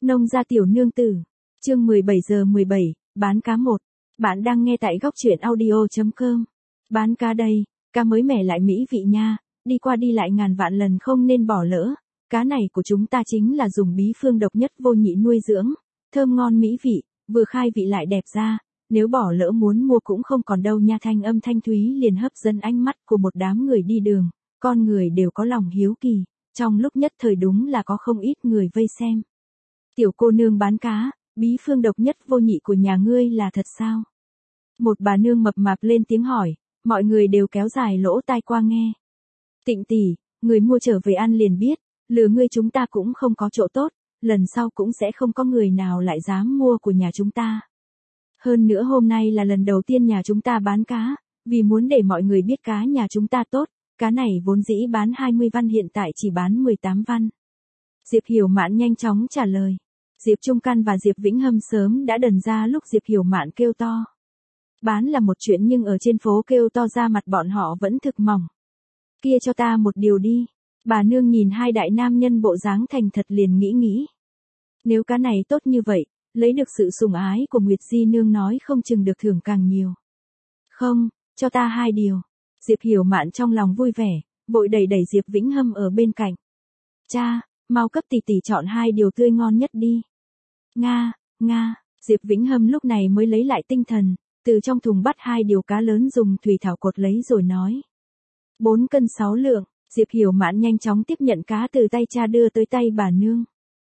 Nông gia tiểu nương tử. Chương 17 giờ 17, bán cá một. Bạn đang nghe tại góc truyện audio.com. Bán cá đây, cá mới mẻ lại mỹ vị nha, đi qua đi lại ngàn vạn lần không nên bỏ lỡ. Cá này của chúng ta chính là dùng bí phương độc nhất vô nhị nuôi dưỡng, thơm ngon mỹ vị, vừa khai vị lại đẹp da. Nếu bỏ lỡ muốn mua cũng không còn đâu nha. Thanh âm thanh thúy liền hấp dẫn ánh mắt của một đám người đi đường, con người đều có lòng hiếu kỳ, trong lúc nhất thời đúng là có không ít người vây xem. Tiểu cô nương bán cá, bí phương độc nhất vô nhị của nhà ngươi là thật sao? Một bà nương mập mạp lên tiếng hỏi, mọi người đều kéo dài lỗ tai qua nghe. Tịnh tỷ, người mua trở về ăn liền biết, lừa ngươi chúng ta cũng không có chỗ tốt, lần sau cũng sẽ không có người nào lại dám mua của nhà chúng ta. Hơn nữa hôm nay là lần đầu tiên nhà chúng ta bán cá, vì muốn để mọi người biết cá nhà chúng ta tốt, cá này vốn dĩ bán 20 văn hiện tại chỉ bán 18 văn. Diệp Hiểu Mạn nhanh chóng trả lời. Diệp Trung Căn và Diệp Vĩnh Hâm sớm đã đần ra lúc Diệp Hiểu Mạn kêu to. Bán là một chuyện nhưng ở trên phố kêu to ra mặt bọn họ vẫn thực mỏng. Kia cho ta một điều đi. Bà nương nhìn hai đại nam nhân bộ dáng thành thật liền nghĩ. Nếu cá này tốt như vậy, lấy được sự sủng ái của Nguyệt Di nương nói không chừng được thưởng càng nhiều. Không, cho ta hai điều. Diệp Hiểu Mạn trong lòng vui vẻ, vội đẩy Diệp Vĩnh Hâm ở bên cạnh. Cha, mau cấp tỷ tỷ chọn hai điều tươi ngon nhất đi. Nga, Diệp Vĩnh Hâm lúc này mới lấy lại tinh thần, từ trong thùng bắt hai điều cá lớn dùng thủy thảo cột lấy rồi nói. 4 cân 6 lượng, Diệp Hiểu Mạn nhanh chóng tiếp nhận cá từ tay cha đưa tới tay bà nương.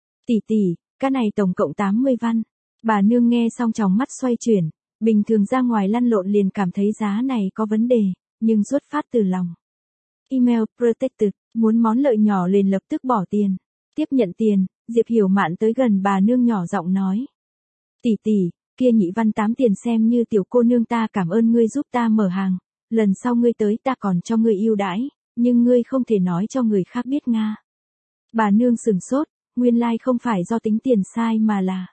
Tỷ, cá này tổng cộng 80 văn. Bà nương nghe xong tròng mắt xoay chuyển, bình thường ra ngoài lăn lộn liền cảm thấy giá này có vấn đề, nhưng xuất phát từ lòng. Email protected, muốn món lợi nhỏ liền lập tức bỏ tiền. Tiếp nhận tiền, Diệp Hiểu Mạn tới gần bà nương nhỏ giọng nói. Tỷ, kia nhị văn 8 tiền xem như tiểu cô nương ta cảm ơn ngươi giúp ta mở hàng, lần sau ngươi tới ta còn cho ngươi ưu đãi, nhưng ngươi không thể nói cho người khác biết Nga. Bà nương sửng sốt, nguyên lai không phải do tính tiền sai mà là.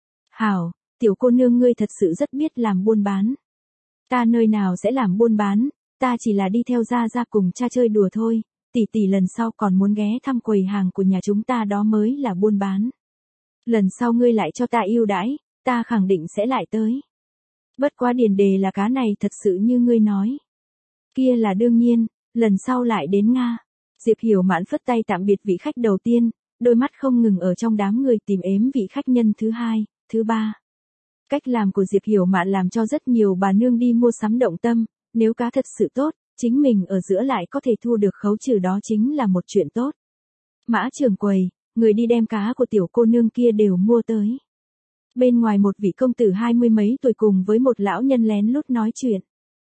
Hảo, tiểu cô nương ngươi thật sự rất biết làm buôn bán. Ta nơi nào sẽ làm buôn bán, ta chỉ là đi theo ra cùng cha chơi đùa thôi, tỷ lần sau còn muốn ghé thăm quầy hàng của nhà chúng ta đó mới là buôn bán. Lần sau ngươi lại cho ta ưu đãi, ta khẳng định sẽ lại tới. Bất quá điền đề là cá này thật sự như ngươi nói. Kia là đương nhiên, lần sau lại đến Nga. Diệp Hiểu Mạn phất tay tạm biệt vị khách đầu tiên, đôi mắt không ngừng ở trong đám người tìm ếm vị khách nhân thứ hai, thứ ba. Cách làm của Diệp Hiểu Mạn làm cho rất nhiều bà nương đi mua sắm động tâm, nếu cá thật sự tốt, chính mình ở giữa lại có thể thu được khấu trừ đó chính là một chuyện tốt. Mã trưởng quầy, người đi đem cá của tiểu cô nương kia đều mua tới. Bên ngoài một vị công tử 20 mấy tuổi cùng với một lão nhân lén lút nói chuyện.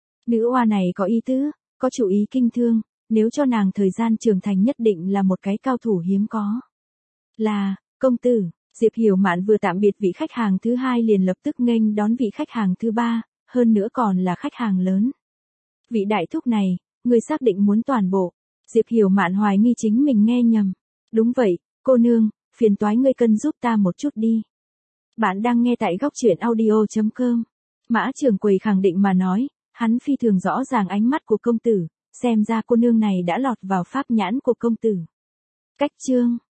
Nữ oa này có ý tứ, có chủ ý kinh thương, nếu cho nàng thời gian trưởng thành nhất định là một cái cao thủ hiếm có. Là, công tử, Diệp Hiểu Mạn vừa tạm biệt vị khách hàng thứ hai liền lập tức nghênh đón vị khách hàng thứ ba, hơn nữa còn là khách hàng lớn. Vị đại thúc này, người xác định muốn toàn bộ. Diệp Hiểu Mạn hoài nghi chính mình nghe nhầm. Đúng vậy, cô nương, phiền toái ngươi cân giúp ta một chút đi. Bạn đang nghe tại góc truyện audio.com. Mã trưởng quầy khẳng định mà nói, hắn phi thường rõ ràng ánh mắt của công tử, xem ra cô nương này đã lọt vào pháp nhãn của công tử. Cách chương